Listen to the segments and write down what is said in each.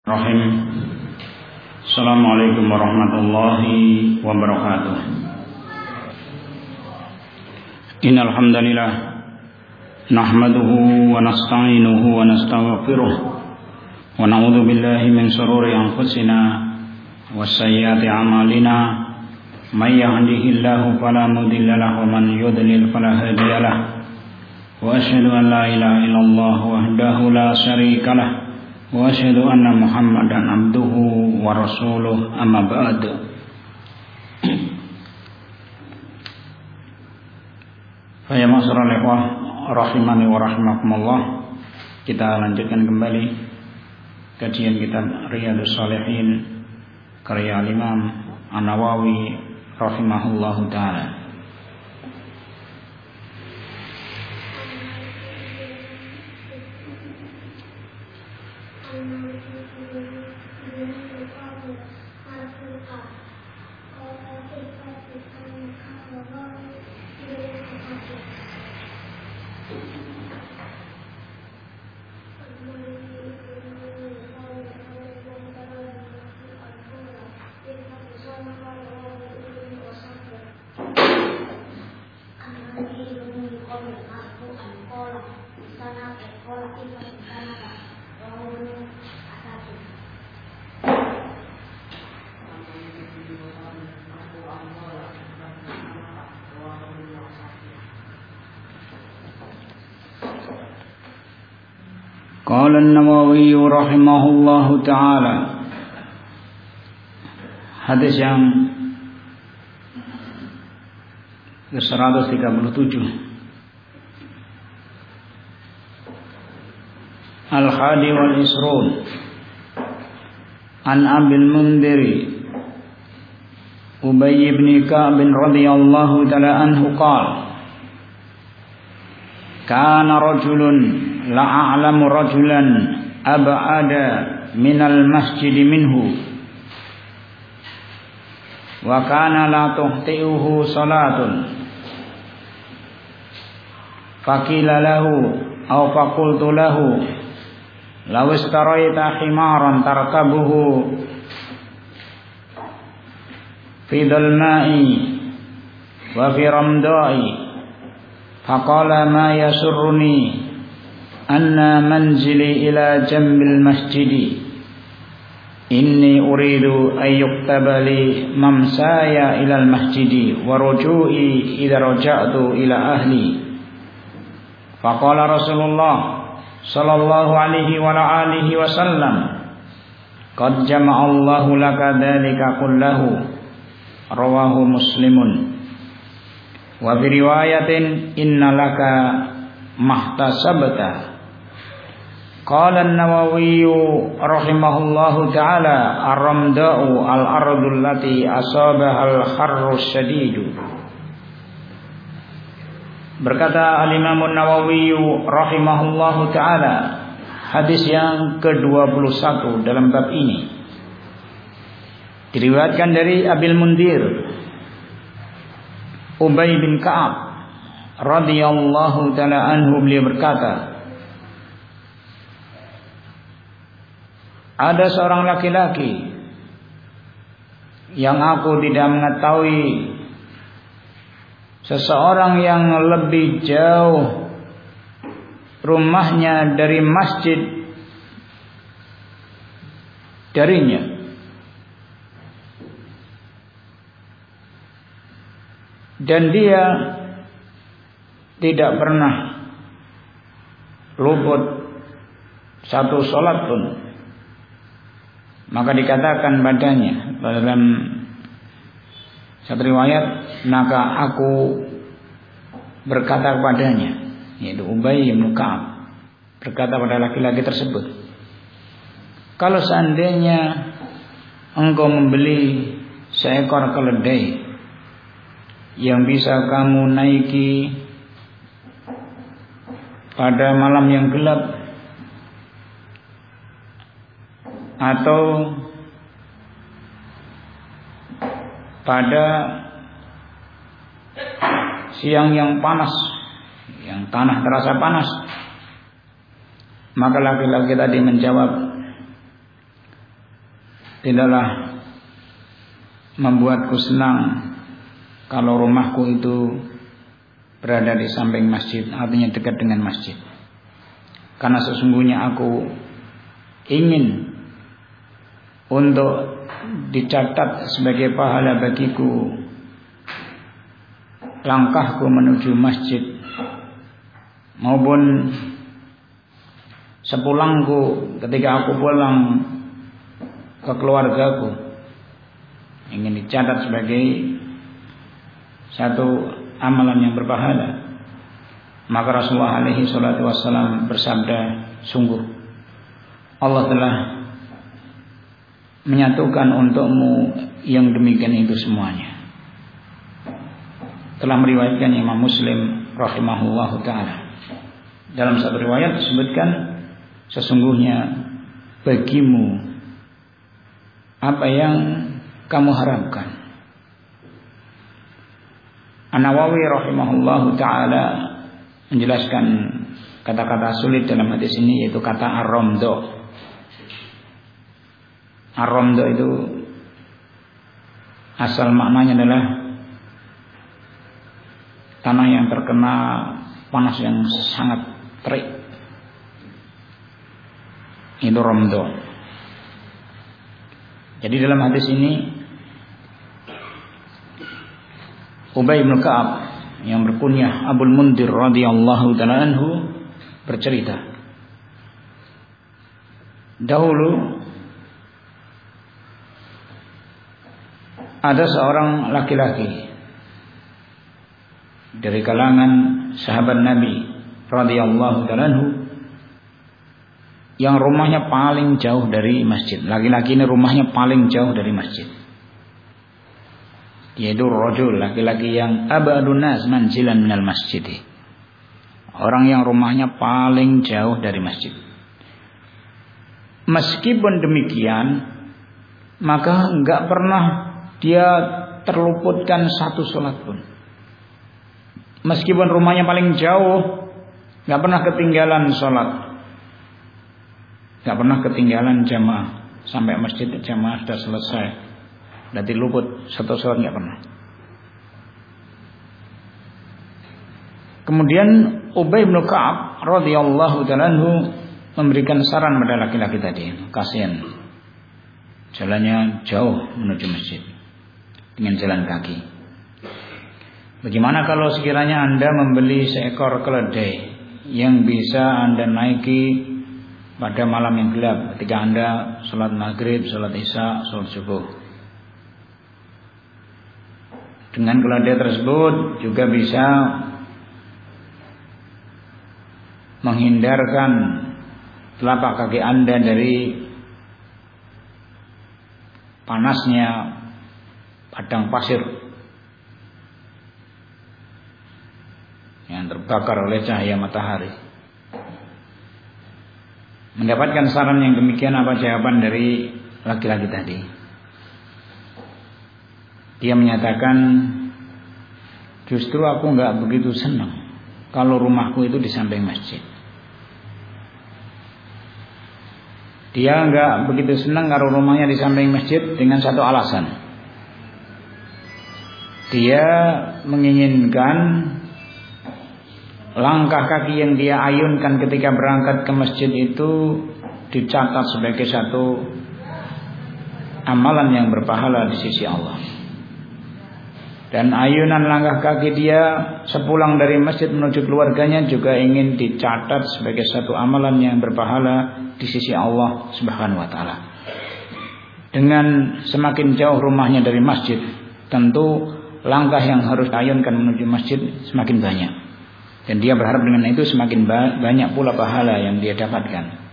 Rahim. Assalamualaikum warahmatullahi wabarakatuh. Innal hamdalillah nahmaduhu wa nasta'inuhu wa nastaghfiruh wa na'udzu billahi min shururi anfusina wa sayyiati a'malina may yahdihillahu fala mudilla lahu wa man yudlil fala hadiya lahu wa asyhadu an la ilaha illallah wahdahu la syarika lahu wa asyhadu anna Muhammadan abduhu wa rasuluh, amma ba'd. Fa ya ma'asyiral ikhwah rahimani wa rahimakumullah. Kita lanjutkan kembali kajian kitab Riyadhus Shalihin karya Imam An-Nawawi rahimahullahu taala. Qala An-Nawawi rahimahullahu ta'ala. Hadis yang ke-137. Al-Hadi wal Isrun An Abil Mundhir Ubay ibn Ka'b radhiyallahu ta'ala anhu qala kana rajulun la a'lamu rajulan ab'ada minal masjid minhu wa kana la tuhti'uhu salatun faqila lahu aw faqultu lahu law istaraita himaran tarkabuhu fi dalma'i wa fi ramda'i faqala ma yasurruni anna manzili ila jambil masjidi inni uridu an yuktaba li mamsaya ilal masjidi wa ruju'i idza raja'tu ila ahli. Faqala Rasulullah sallallahu alaihi wa alihi wasallam qad jama'a Allahu laka dzalika kullahu rawahu Muslimun wa fi riwayatin inna laka mahtasabta. Qala An-Nawawi rahimahullahu ta'ala ar-ramda'u al-ardul lati asabaha al-harru syadidu. Berkata Al-Imam An-Nawawi rahimahullahu ta'ala, hadis yang ke-21 dalam bab ini diriwayatkan dari Abil Mundhir Ubay bin Ka'ab radhiyallahu ta'ala anhu, beliau berkata, ada seorang laki-laki yang aku tidak mengetahui seseorang yang lebih jauh rumahnya dari masjid darinya, dan dia tidak pernah luput satu salat pun. Maka dikatakan padanya dalam satu riwayat, maka aku berkata kepadanya, yaitu Ubay bin Ka'ab berkata pada laki-laki tersebut, kalau seandainya engkau membeli seekor keledai yang bisa kamu naiki pada malam yang gelap atau pada siang yang panas, yang tanah terasa panas, Maka laki-laki tadi menjawab, tidaklah membuatku senang kalau rumahku itu berada di samping masjid, artinya dekat dengan masjid. Karena sesungguhnya aku ingin untuk dicatat sebagai pahala bagiku langkahku menuju masjid maupun sepulangku ketika aku pulang ke keluargaku, ingin dicatat sebagai satu amalan yang berpahala. Maka Rasulullah alaihi salatu wassalam bersabda, sungguh Allah telah menyatukan untukmu yang demikian itu semuanya. Telah meriwayatkan Imam Muslim rahimahullahu ta'ala. Dalam satu riwayat disebutkan, sesungguhnya bagimu apa yang kamu harapkan. An-Nawawi rahimahullahu ta'ala menjelaskan kata-kata sulit dalam hadis ini, yaitu kata ar-ramdo. Ar-ramdo itu asal maknanya adalah tanah yang terkena panas yang sangat terik. Itu ramdo. Jadi dalam hadis ini Ubay bin Ka'ab yang berkunyah Abul Mundir radhiyallahu ta'ala anhu bercerita, dahulu ada seorang laki-laki dari kalangan sahabat Nabi radhiyallahu ta'ala anhu yang rumahnya paling jauh dari masjid. Laki-laki ini rumahnya paling jauh dari masjid, yaitu rajul, laki-laki yang abadun nas manzilan minal masjid, orang yang rumahnya paling jauh dari masjid. Meskipun demikian, maka enggak pernah dia terluputkan satu sholat pun. Meskipun rumahnya paling jauh, enggak pernah ketinggalan sholat, enggak pernah ketinggalan jamaah sampai masjid jamaah sudah selesai. Berarti luput satu sholat nggak pernah. Kemudian Ubay bin Ka'ab radhiyallahu ta'ala anhu memberikan saran pada laki-laki tadi, kasihan jalannya jauh menuju masjid dengan jalan kaki. Bagaimana kalau sekiranya Anda membeli seekor keledai yang bisa Anda naiki pada malam yang gelap ketika Anda sholat maghrib, sholat isya, sholat subuh. Dengan keledai tersebut juga bisa menghindarkan telapak kaki Anda dari panasnya padang pasir yang terbakar oleh cahaya matahari. Mendapatkan saran yang demikian, apa jawaban dari laki-laki tadi? Dia menyatakan, justru aku enggak begitu senang kalau rumahku itu di samping masjid. Dia enggak begitu senang kalau rumahnya di samping masjid dengan satu alasan. Dia menginginkan langkah kaki yang dia ayunkan ketika berangkat ke masjid itu dicatat sebagai satu amalan yang berpahala di sisi Allah. Dan ayunan langkah kaki dia sepulang dari masjid menuju keluarganya juga ingin dicatat sebagai satu amalan yang berpahala di sisi Allah Subhanahu wa taala. Dengan semakin jauh rumahnya dari masjid, tentu langkah yang harus ayunkan menuju masjid semakin banyak. Dan dia berharap dengan itu semakin banyak pula pahala yang dia dapatkan.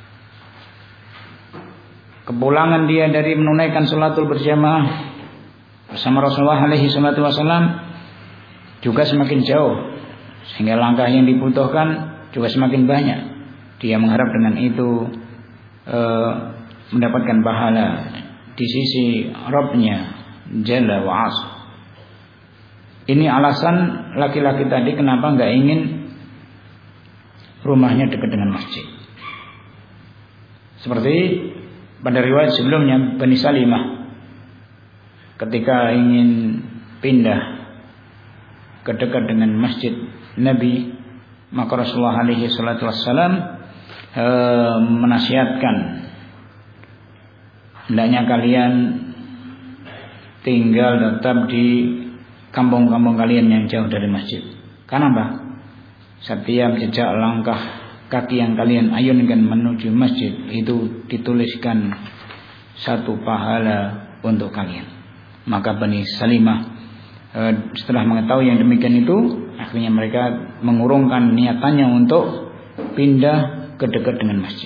Kepulangan dia dari menunaikan salatul berjamaah bersama Rasulullah alaihi salatu wasallam juga semakin jauh, sehingga langkah yang dibutuhkan juga semakin banyak. Dia mengharap dengan itu mendapatkan pahala di sisi Rabb-Nya Jalla wa As. Ini alasan laki-laki tadi kenapa enggak ingin rumahnya dekat dengan masjid. Seperti pada riwayat sebelumnya Bani Salimah ketika ingin pindah ke dekat dengan masjid Nabi, maka Rasulullah alaihi salatu wassalam menasihatkan, hendaknya kalian tinggal tetap di kampung-kampung kalian yang jauh dari masjid. Kenapa? Setiap jejak langkah kaki yang kalian ayunkan menuju masjid itu dituliskan satu pahala untuk kalian. Maka Bani Salimah setelah mengetahui yang demikian itu, akhirnya mereka mengurungkan niatannya untuk pindah ke dekat dengan masjid.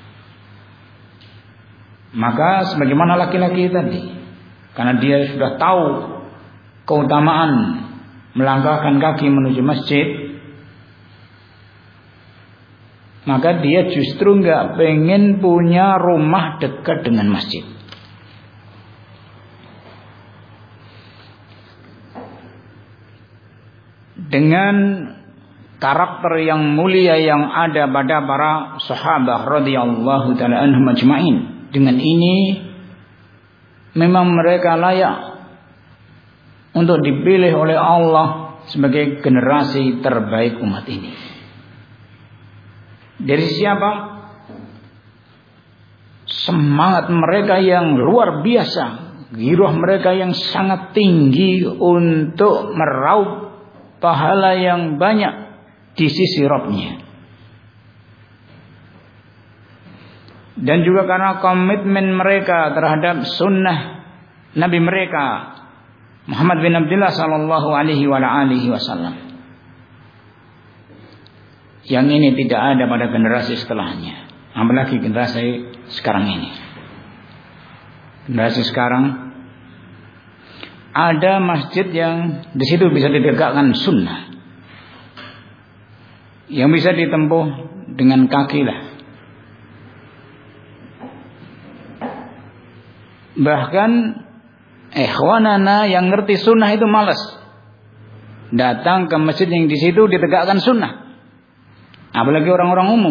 Maka sebagaimana laki-laki tadi, karena dia sudah tahu keutamaan melangkahkan kaki menuju masjid, maka dia justru nggak pengen punya rumah dekat dengan masjid. Dengan karakter yang mulia yang ada pada para sahabat radhiyallahu taala anhum ajma'in, dengan ini memang mereka layak untuk dipilih oleh Allah sebagai generasi terbaik umat ini. Dari siapa? Semangat mereka yang luar biasa, giroh mereka yang sangat tinggi untuk meraup pahala yang banyak di sisi Rabb-Nya. Dan juga karena komitmen mereka terhadap sunnah Nabi mereka Muhammad bin Abdullah sallallahu alaihi wasallam. Yang ini tidak ada pada generasi setelahnya, apalagi generasi sekarang ini. Generasi sekarang ada masjid yang di situ bisa ditegakkan sunnah, yang bisa ditempuh dengan kaki lah. Bahkan ikhwanana yang ngerti sunnah itu malas datang ke masjid yang di situ ditegakkan sunnah, apalagi orang-orang umum.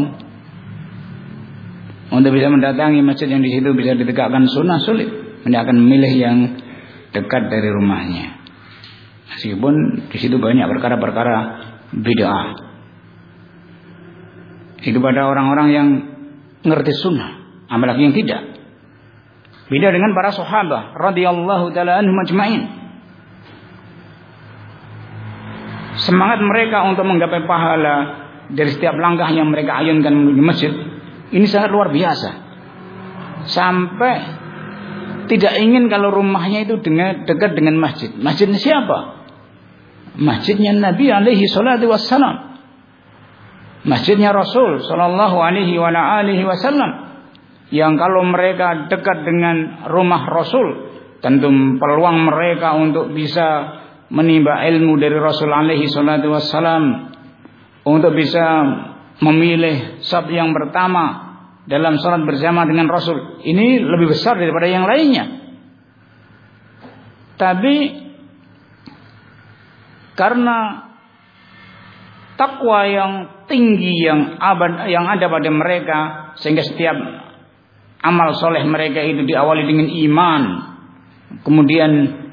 Untuk bisa mendatangi masjid yang di situ bisa ditegakkan sunnah sulit. Dia akan memilih yang dekat dari rumahnya, meskipun di situ banyak perkara-perkara bid'ah. Itu pada orang-orang yang ngerti sunnah, apalagi yang tidak. Beda dengan para sahabat radhiyallahu taala anhum ajma'in. Semangat mereka untuk menggapai pahala dari setiap langkah yang mereka ayunkan menuju masjid ini sangat luar biasa. Sampai tidak ingin kalau rumahnya itu dekat dengan masjid. Masjidnya siapa? Masjidnya Nabi alaihi salatu wassalam. Masjidnya Rasul sallallahu alaihi wasallam. Yang kalau mereka dekat dengan rumah Rasul, tentu peluang mereka untuk bisa menimba ilmu dari Rasul alaihi salatu wassalam, untuk bisa memilih saf yang pertama dalam salat bersama dengan Rasul, ini lebih besar daripada yang lainnya. Tapi karena takwa yang tinggi yang ada pada mereka, sehingga setiap amal soleh mereka itu diawali dengan iman, kemudian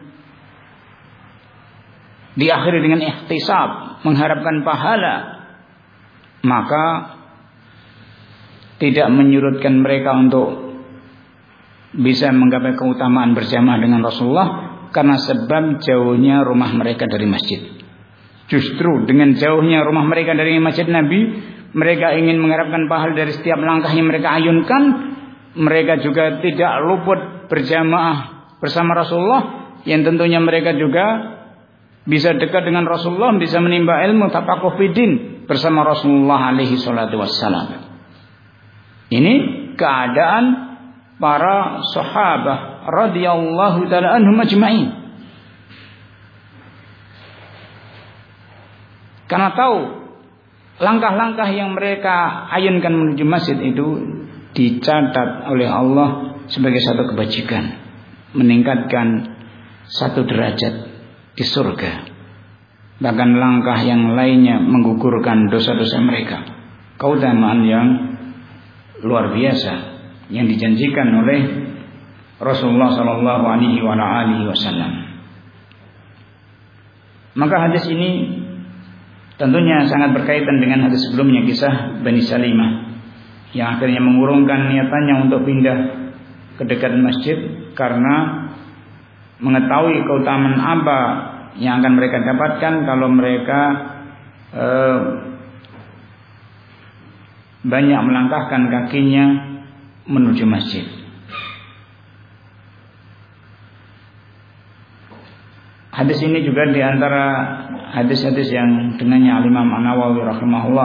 diakhiri dengan ihtisab, mengharapkan pahala, maka tidak menyurutkan mereka untuk bisa menggapai keutamaan berjamaah dengan Rasulullah karena sebab jauhnya rumah mereka dari masjid. Justru dengan jauhnya rumah mereka dari masjid Nabi, mereka ingin mengharapkan pahala dari setiap langkah yang mereka ayunkan. Mereka juga tidak luput berjamaah bersama Rasulullah, yang tentunya mereka juga bisa dekat dengan Rasulullah, bisa menimba ilmu tafaqquh fiddin bersama Rasulullah alaihi salatu wassalam. Ini keadaan para sahabat radhiyallahu taala anhum ajma'in. Karena tahu langkah-langkah yang mereka ayunkan menuju masjid itu dicatat oleh Allah sebagai satu kebajikan, meningkatkan satu derajat di surga. Bahkan langkah yang lainnya menggugurkan dosa-dosa mereka. Keutamaan yang luar biasa yang dijanjikan oleh Rasulullah sallallahu alaihi wasallam. Maka hadis ini tentunya sangat berkaitan dengan hadis sebelumnya, kisah Bani Salimah yang akhirnya mengurungkan niatannya untuk pindah ke dekat masjid karena mengetahui keutamaan apa yang akan mereka dapatkan kalau mereka banyak melangkahkan kakinya menuju masjid. Hadis ini juga diantara hadis-hadis yang dengannya Imam An-Nawawi rahimahullah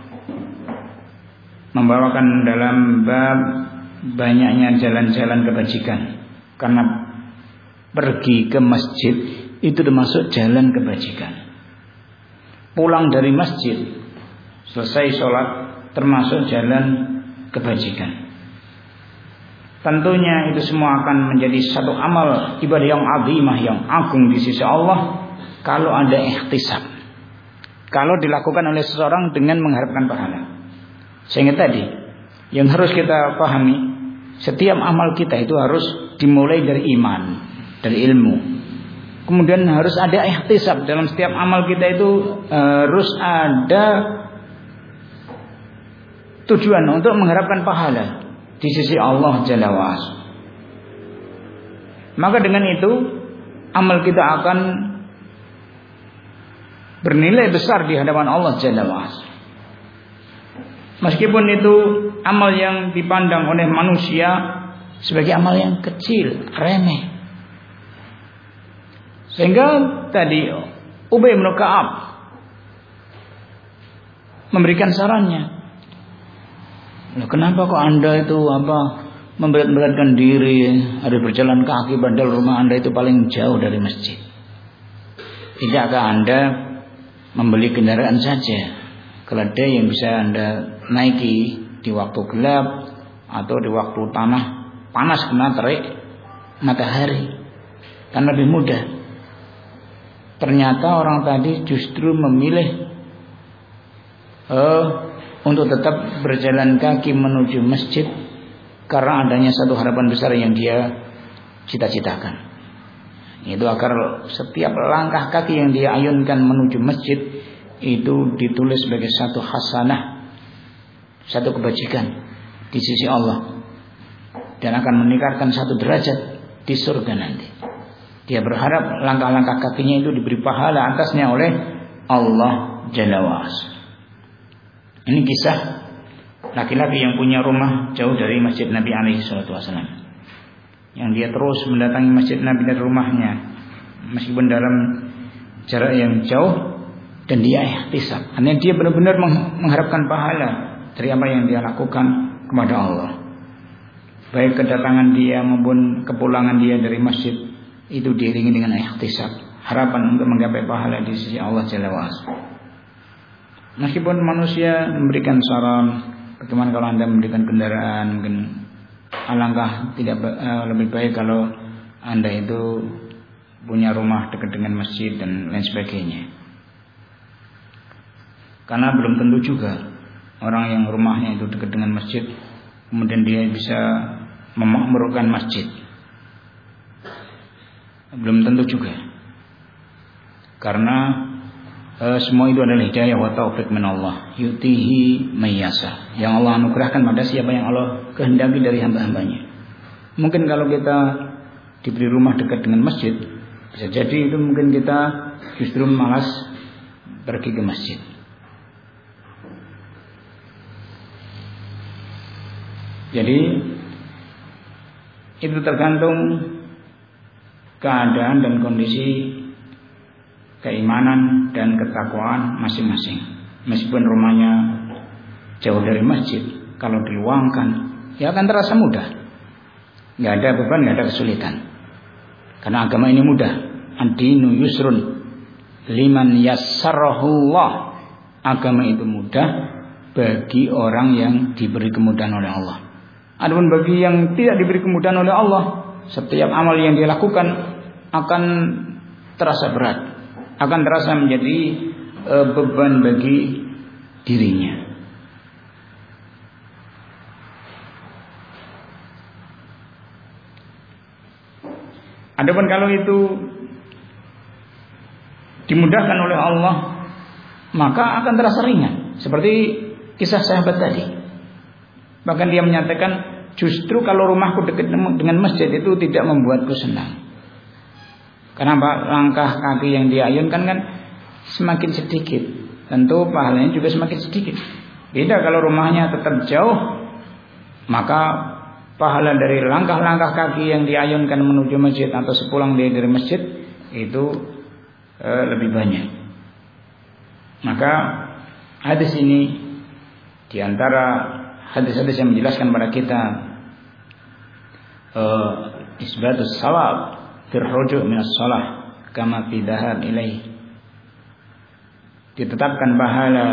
membawakan dalam bab banyaknya jalan-jalan kebajikan, karena pergi ke masjid itu termasuk jalan kebajikan. Pulang dari masjid selesai sholat termasuk jalan kebajikan. Tentunya itu semua akan menjadi satu amal ibadah yang azimah, yang agung di sisi Allah kalau ada ihtisab, kalau dilakukan oleh seseorang dengan mengharapkan pahala. Sehingga tadi yang harus kita pahami, setiap amal kita itu harus dimulai dari iman, dari ilmu. Kemudian harus ada ihtisab dalam setiap amal kita, itu harus ada tujuan untuk mengharapkan pahala di sisi Allah Jalla wa'ala. Maka dengan itu amal kita akan bernilai besar di hadapan Allah Jalla wa'ala. Meskipun itu amal yang dipandang oleh manusia sebagai amal yang kecil, remeh. Sehingga tadi Ubay bin Ka'ab memberikan sarannya. Loh, kenapa kok Anda itu memberat-beratkan diri, harus berjalan kaki padahal rumah Anda itu paling jauh dari masjid? Tidakkah Anda membeli kendaraan saja, keledai yang bisa Anda naiki di waktu gelap atau di waktu tanah panas kena terik matahari, kan lebih mudah. Ternyata orang tadi justru memilih untuk tetap berjalan kaki menuju masjid karena adanya satu harapan besar yang dia cita-citakan, yaitu agar setiap langkah kaki yang dia ayunkan menuju masjid itu ditulis sebagai satu hasanah, satu kebajikan di sisi Allah, dan akan meningkatkan satu derajat di surga nanti. Dia berharap langkah-langkah kakinya itu diberi pahala atasnya oleh Allah Jalla wa'ala. Ini kisah laki-laki yang punya rumah jauh dari masjid Nabi alaihi salatu wasallam, yang dia terus mendatangi masjid Nabi dari rumahnya meskipun dalam jarak yang jauh, dan dia ihtisab, artinya dia benar-benar mengharapkan pahala dari apa yang dia lakukan kepada Allah. Baik kedatangan dia maupun kepulangan dia dari masjid itu diiringi dengan ihtisab, harapan untuk menggapai pahala di sisi Allah Jalla wa'ala. Meskipun manusia memberikan saran, bagaimana kalau Anda memberikan kendaraan, mungkin alangkah tidak lebih baik kalau Anda itu punya rumah dekat dengan masjid dan lain sebagainya. Karena belum tentu juga orang yang rumahnya itu dekat dengan masjid kemudian dia bisa memakmurkan masjid. Belum tentu juga. Karena semua itu adalah hidayah wa taufik min Allah, yutihi mayyasa, yang Allah anugerahkan pada siapa yang Allah kehendaki dari hamba-hambanya. Mungkin kalau kita diberi rumah dekat dengan masjid, bisa jadi itu mungkin kita justru malas pergi ke masjid. Jadi itu tergantung keadaan dan kondisi keimanan dan ketakwaan masing-masing. Meskipun rumahnya jauh dari masjid, kalau diluangkan ya akan terasa mudah, nggak ada beban, nggak ada kesulitan, karena agama ini mudah. Ad-dinu yusrun liman yassarahullah. Agama itu mudah bagi orang yang diberi kemudahan oleh Allah. Adapun bagi yang tidak diberi kemudahan oleh Allah, setiap amal yang dia lakukan akan terasa berat, akan terasa menjadi beban bagi dirinya. Adapun kalau itu dimudahkan oleh Allah, maka akan terasa ringan. Seperti kisah sahabat tadi. Bahkan dia menyatakan, justru kalau rumahku dekat dengan masjid itu tidak membuatku senang. Karena langkah kaki yang dia ayunkan kan semakin sedikit, tentu pahalanya juga semakin sedikit. Beda kalau rumahnya tetap jauh, maka pahala dari langkah-langkah kaki yang diayunkan menuju masjid atau sepulang dia dari masjid itu lebih banyak. Maka hadis ini diantara hadis-hadis yang menjelaskan pada kita isbatus shawab fir ruju' minas shalah kama fi dhahab ilaih, ditetapkan pahala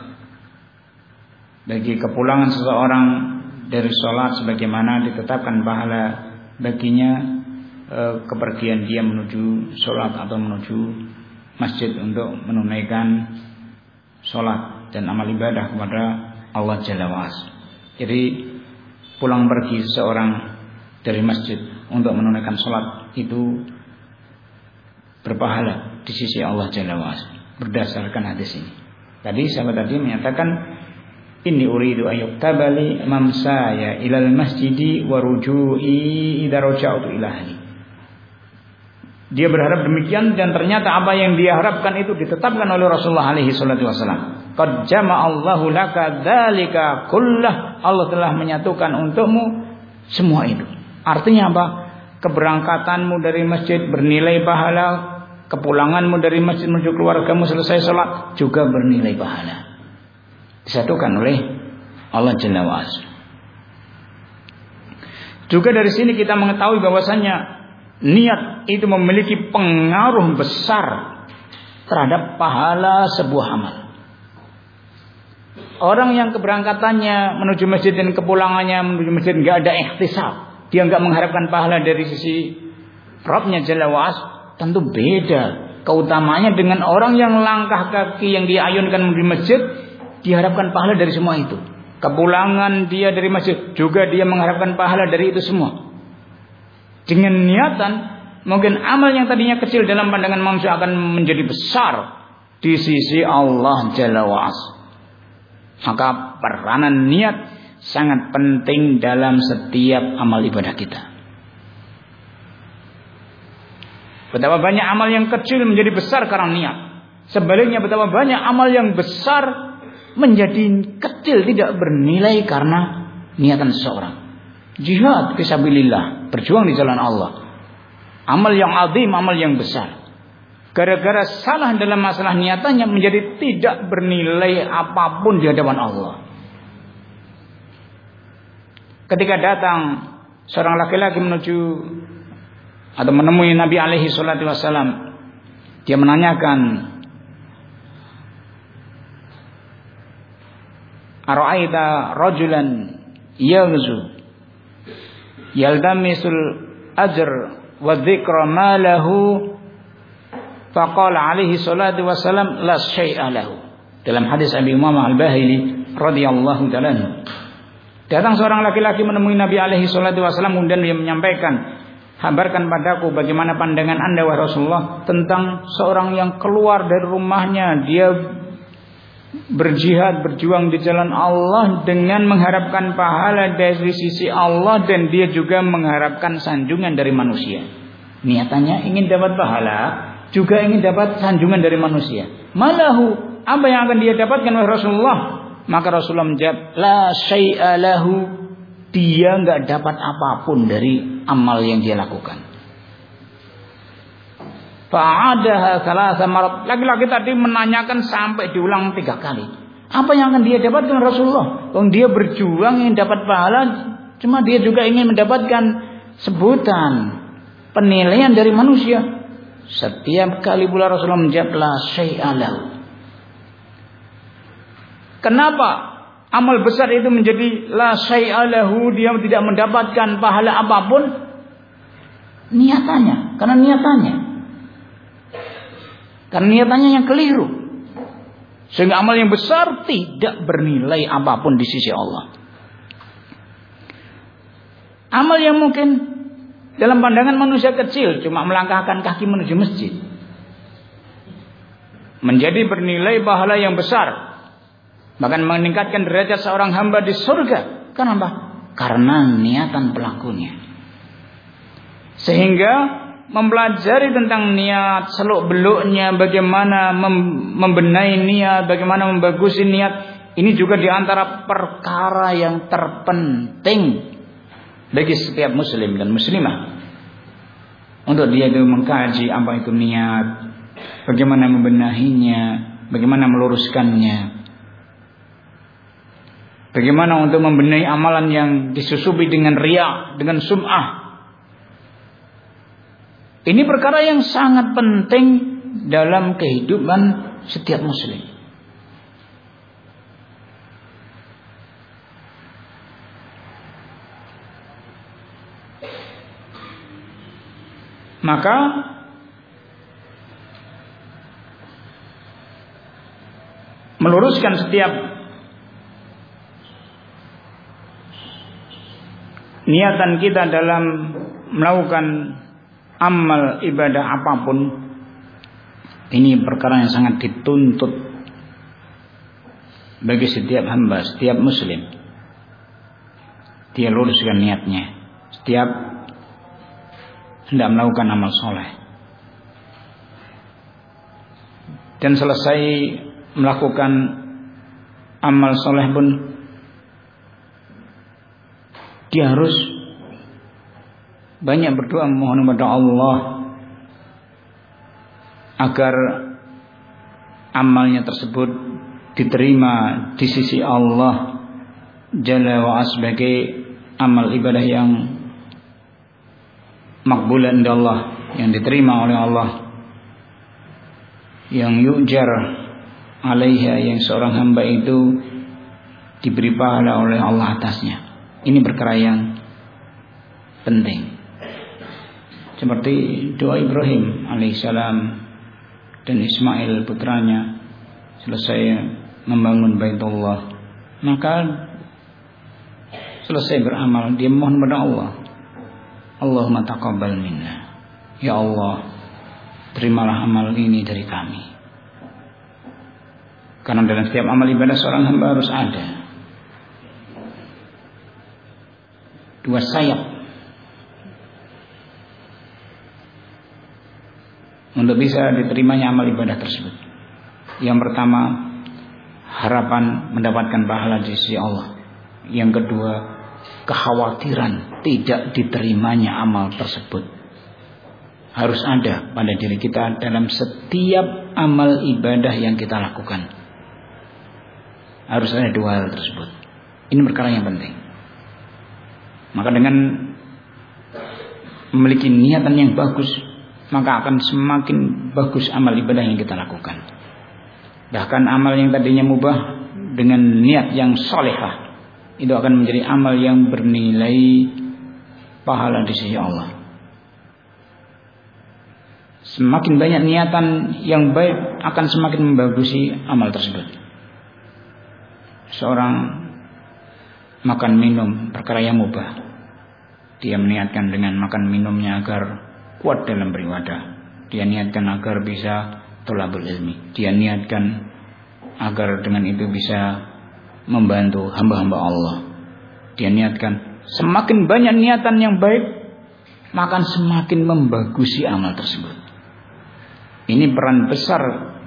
bagi kepulangan seseorang dari sholat sebagaimana ditetapkan pahala baginya kepergian dia menuju sholat atau menuju masjid untuk menunaikan sholat dan amal ibadah kepada Allah Jalla wa'ala. Jadi pulang pergi seseorang dari masjid untuk menunaikan sholat itu berpahala di sisi Allah Jalla wa'ala berdasarkan hadis ini. Tadi sahabat tadi menyatakan, inni uridu ayyuktabali mamsaya ilal masjidi wa ruju'i idza raja'tu ila ahli. Dia berharap demikian, dan ternyata apa yang dia harapkan itu ditetapkan oleh Rasulullah alaihi salatu wasallam. Qad jama'allahu laka dzalika kullah. Allah telah menyatukan untukmu semua itu. Artinya apa? Keberangkatanmu dari masjid bernilai pahala, kepulanganmu dari masjid menuju keluargamu selesai salat juga bernilai pahala. Disatukan oleh Allah Jalla wa'ala. Juga dari sini kita mengetahui bahwasanya niat itu memiliki pengaruh besar terhadap pahala sebuah amal. Orang yang keberangkatannya menuju masjid dan kepulangannya menuju masjid enggak ada ihtisab, dia enggak mengharapkan pahala dari sisi Rabbnya Jalla wa'ala, tentu beda keutamaannya dengan orang yang langkah kaki yang dia ayunkan menuju masjid diharapkan pahala dari semua itu. Kepulangan dia dari masjid juga dia mengharapkan pahala dari itu semua. Dengan niatan, mungkin amal yang tadinya kecil dalam pandangan manusia akan menjadi besar di sisi Allah Jalla wa'ala. Maka peranan niat sangat penting dalam setiap amal ibadah kita. Betapa banyak amal yang kecil menjadi besar karena niat. Sebaliknya betapa banyak amal yang besar menjadi kecil tidak bernilai karena niatan seseorang. Jihad fisabilillah, berjuang di jalan Allah, amal yang azim, amal yang besar. Gara-gara salah dalam masalah niatannya menjadi tidak bernilai apapun di hadapan Allah. Ketika datang seorang laki-laki menuju atau menemui Nabi alaihi salatu wasallam, dia menanyakan, ara'aita rajulan yaghzu yaldamisul ajr wa dzikra ma lahu, faqala alaihi salatu wasallam la syai'a lahu. Dalam hadis Abi Umamah Al-Bahili radhiyallahu ta'ala anhu, datang seorang laki-laki menemui Nabi alaihi salatu wasallam, kemudian dia menyampaikan, habarkan padaku bagaimana pandangan Anda wahai Rasulullah tentang seorang yang keluar dari rumahnya, dia berjihad, berjuang di jalan Allah dengan mengharapkan pahala dari sisi Allah, dan dia juga mengharapkan sanjungan dari manusia. Niatannya ingin dapat pahala, juga ingin dapat sanjungan dari manusia. Malahu, apa yang akan dia dapatkan oleh Rasulullah? Maka Rasulullah menjawab, la syai'a lahu, dia enggak dapat apapun dari amal yang dia lakukan. Fa'adaha salasa marat. Laki-laki tadi menanyakan sampai diulang 3 kali. Apa yang akan dia dapatkan Rasulullah? Kalau dia berjuang ingin dapat pahala, cuma dia juga ingin mendapatkan sebutan, penilaian dari manusia. Setiap kali pula Rasulullah menjawab la syai'a lahu. Kenapa amal besar itu menjadi la syai'a lahu, dia tidak mendapatkan pahala apapun? Niatannya, karena niatannya yang keliru, sehingga amal yang besar tidak bernilai apapun di sisi Allah. Amal yang mungkin Dalam pandangan manusia kecil, cuma melangkahkan kaki menuju masjid, menjadi bernilai pahala yang besar, bahkan meningkatkan derajat seorang hamba di surga. Kenapa? Karena niatan pelakunya. Sehingga mempelajari tentang niat, seluk-beluknya, bagaimana membenahi niat, bagaimana membagusi niat, ini juga diantara perkara yang terpenting bagi setiap muslim dan muslimah. Untuk dia itu mengkaji apa itu niat, bagaimana membenahinya, bagaimana meluruskannya, bagaimana untuk membenahi amalan yang disusupi dengan riya, dengan sum'ah. Ini perkara yang sangat penting dalam kehidupan setiap muslim. Maka meluruskan setiap niatan kita dalam melakukan amal ibadah apapun, ini perkara yang sangat dituntut bagi setiap hamba, setiap muslim. Dia luruskan niatnya setiap hendak melakukan amal soleh, dan selesai melakukan amal soleh pun dia harus banyak berdoa, mohon kepada Allah agar amalnya tersebut diterima di sisi Allah Jalla wa Ala sebagai amal ibadah yang makbulan dari Allah, yang diterima oleh Allah, yang yujar alaiha, yang seorang hamba itu diberi pahala oleh Allah atasnya. Ini perkara yang penting. Seperti doa Ibrahim alaihissalam dan Ismail putranya selesai membangun Baitullah, maka selesai beramal dia mohon kepada Allah, Allahumma taqabbal minna, ya Allah terimalah amal ini dari kami. Karena dalam setiap amal ibadah seorang hamba harus ada dua sayap untuk bisa diterimanya amal ibadah tersebut. Yang pertama, harapan mendapatkan pahala di sisi Allah. Yang kedua, kekhawatiran tidak diterimanya amal tersebut. Harus ada pada diri kita dalam setiap amal ibadah yang kita lakukan. Harus ada dua hal tersebut. Ini perkara yang penting. Maka dengan memiliki niatan yang bagus, maka akan semakin bagus amal ibadah yang kita lakukan. Bahkan amal yang tadinya mubah dengan niat yang salehah, itu akan menjadi amal yang bernilai pahala di sisi Allah. Semakin banyak niatan yang baik akan semakin membagusi amal tersebut. Seorang makan minum perkara yang mubah, dia meniatkan dengan makan minumnya agar kuat dalam beribadah. Dia niatkan agar bisa thalabul ilmi. Dia niatkan agar dengan itu bisa membantu hamba-hamba Allah. Dia niatkan, semakin banyak niatan yang baik, maka semakin membagusi amal tersebut. Ini peran besar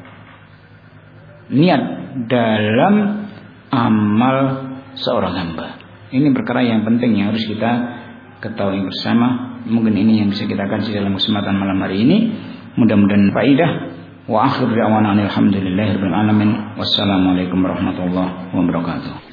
niat dalam amal seorang hamba. Ini perkara yang penting yang harus kita ketahui bersama. Mungkin ini yang bisa kita kaji dalam kesempatan malam hari ini. Mudah-mudahan faidah. Wa akhir da'wana alhamdulillahirabbil alamin. Wassalamualaikum warahmatullahi wabarakatuh.